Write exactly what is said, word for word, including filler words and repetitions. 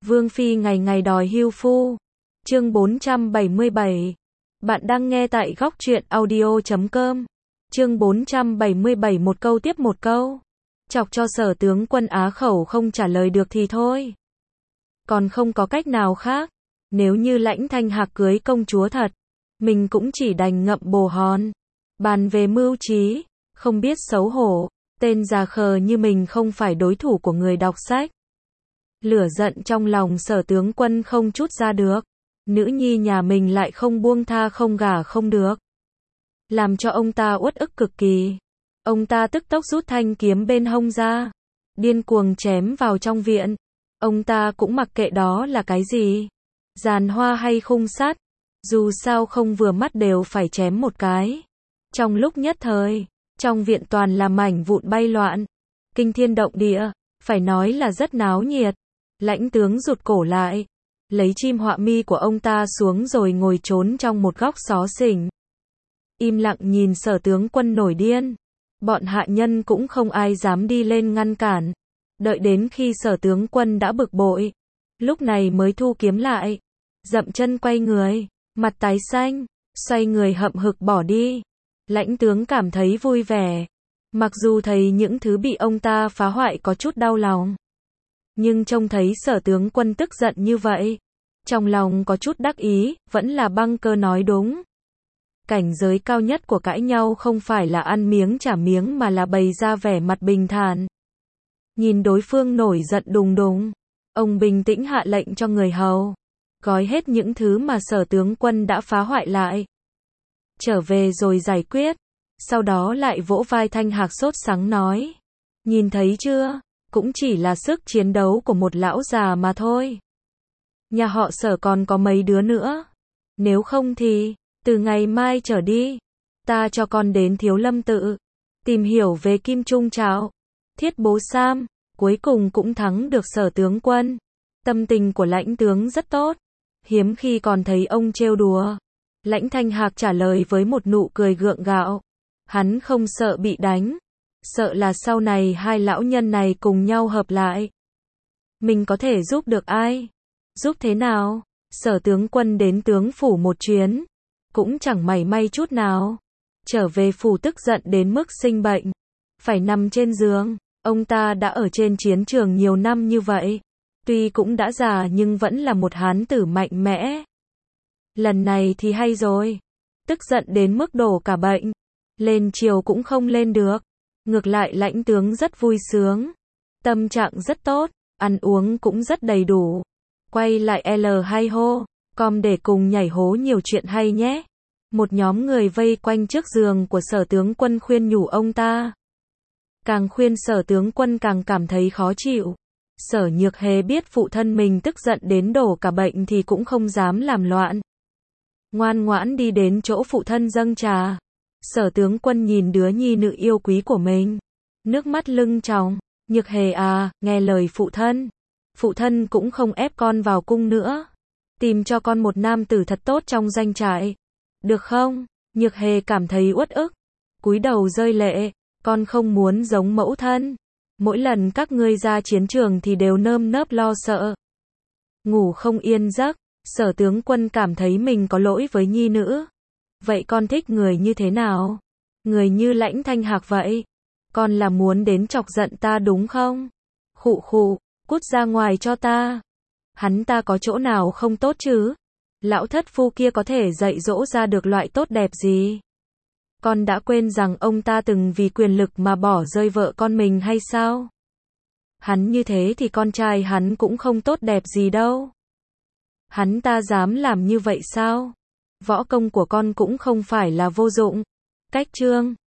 Vương Phi ngày ngày đòi hưu phu. Chương bốn trăm bảy mươi bảy. Bạn đang nghe tại góc truyện audio chấm com. Chương bốn trăm bảy mươi bảy, một câu tiếp một câu. Chọc cho Sở tướng quân á khẩu không trả lời được thì thôi. Còn không có cách nào khác. Nếu như Lãnh Thanh Hạc cưới công chúa thật, mình cũng chỉ đành ngậm bồ hòn. Bàn về mưu trí, không biết xấu hổ, tên già khờ như mình không phải đối thủ của người đọc sách. Lửa giận trong lòng Sở tướng quân không trút ra được. Nữ nhi nhà mình lại không buông tha không gả không được. Làm cho ông ta uất ức cực kỳ. Ông ta tức tốc rút thanh kiếm bên hông ra, điên cuồng chém vào trong viện. Ông ta cũng mặc kệ đó là cái gì, giàn hoa hay khung sắt, dù sao không vừa mắt đều phải chém một cái. Trong lúc nhất thời, trong viện toàn là mảnh vụn bay loạn, kinh thiên động địa, phải nói là rất náo nhiệt. Lãnh tướng rụt cổ lại, lấy chim họa mi của ông ta xuống rồi ngồi trốn trong một góc xó xỉnh. Im lặng nhìn Sở tướng quân nổi điên. Bọn hạ nhân cũng không ai dám đi lên ngăn cản. Đợi đến khi Sở tướng quân đã bực bội, lúc này mới thu kiếm lại, dậm chân quay người, mặt tái xanh, xoay người hậm hực bỏ đi. Lãnh tướng cảm thấy vui vẻ, mặc dù thấy những thứ bị ông ta phá hoại có chút đau lòng, nhưng trông thấy Sở tướng quân tức giận như vậy, trong lòng có chút đắc ý, vẫn là Băng Cơ nói đúng. Cảnh giới cao nhất của cãi nhau không phải là ăn miếng trả miếng mà là bày ra vẻ mặt bình thản. Nhìn đối phương nổi giận đùng đùng, ông bình tĩnh hạ lệnh cho người hầu gói hết những thứ mà Sở tướng quân đã phá hoại lại, trở về rồi giải quyết. Sau đó lại vỗ vai Thanh Hạc sốt sắng nói: nhìn thấy chưa, cũng chỉ là sức chiến đấu của một lão già mà thôi. Nhà họ Sở còn có mấy đứa nữa. Nếu không thì, từ ngày mai trở đi, ta cho con đến Thiếu Lâm Tự, tìm hiểu về Kim Trung Trảo, Thiết Bố Sam, cuối cùng cũng thắng được Sở tướng quân. Tâm tình của Lãnh tướng rất tốt, hiếm khi còn thấy ông trêu đùa. Lãnh Thanh Hạc trả lời với một nụ cười gượng gạo. Hắn không sợ bị đánh, sợ là sau này hai lão nhân này cùng nhau hợp lại, mình có thể giúp được ai? Giúp thế nào? Sở tướng quân đến tướng phủ một chuyến, cũng chẳng mảy may chút nào. Trở về phủ tức giận đến mức sinh bệnh, phải nằm trên giường. Ông ta đã ở trên chiến trường nhiều năm như vậy, tuy cũng đã già nhưng vẫn là một hán tử mạnh mẽ. Lần này thì hay rồi, tức giận đến mức đổ cả bệnh, lên chiều cũng không lên được. Ngược lại Lãnh tướng rất vui sướng, tâm trạng rất tốt, ăn uống cũng rất đầy đủ. Quay lại L hay hô, com để cùng nhảy hố nhiều chuyện hay nhé. Một nhóm người vây quanh trước giường của Sở tướng quân khuyên nhủ ông ta. Càng khuyên Sở tướng quân càng cảm thấy khó chịu. Sở Nhược Hề biết phụ thân mình tức giận đến đổ cả bệnh thì cũng không dám làm loạn, ngoan ngoãn đi đến chỗ phụ thân dâng trà. Sở tướng quân nhìn đứa nhi nữ yêu quý của mình, nước mắt lưng tròng. Nhược Hề à, nghe lời phụ thân. Phụ thân cũng không ép con vào cung nữa, tìm cho con một nam tử thật tốt trong danh trại, được không? Nhược Hề cảm thấy uất ức, cúi đầu rơi lệ. Con không muốn giống mẫu thân, mỗi lần các ngươi ra chiến trường thì đều nơm nớp lo sợ, ngủ không yên giấc. Sở tướng quân cảm thấy mình có lỗi với nhi nữ. Vậy con thích người như thế nào? Người như Lãnh Thanh Hạc vậy. Con là muốn đến chọc giận ta đúng không? Khụ khụ, cút ra ngoài cho ta. Hắn ta có chỗ nào không tốt chứ? Lão thất phu kia có thể dạy dỗ ra được loại tốt đẹp gì? Con đã quên rằng ông ta từng vì quyền lực mà bỏ rơi vợ con mình hay sao? Hắn như thế thì con trai hắn cũng không tốt đẹp gì đâu. Hắn ta dám làm như vậy sao? Võ công của con cũng không phải là vô dụng. Cách chương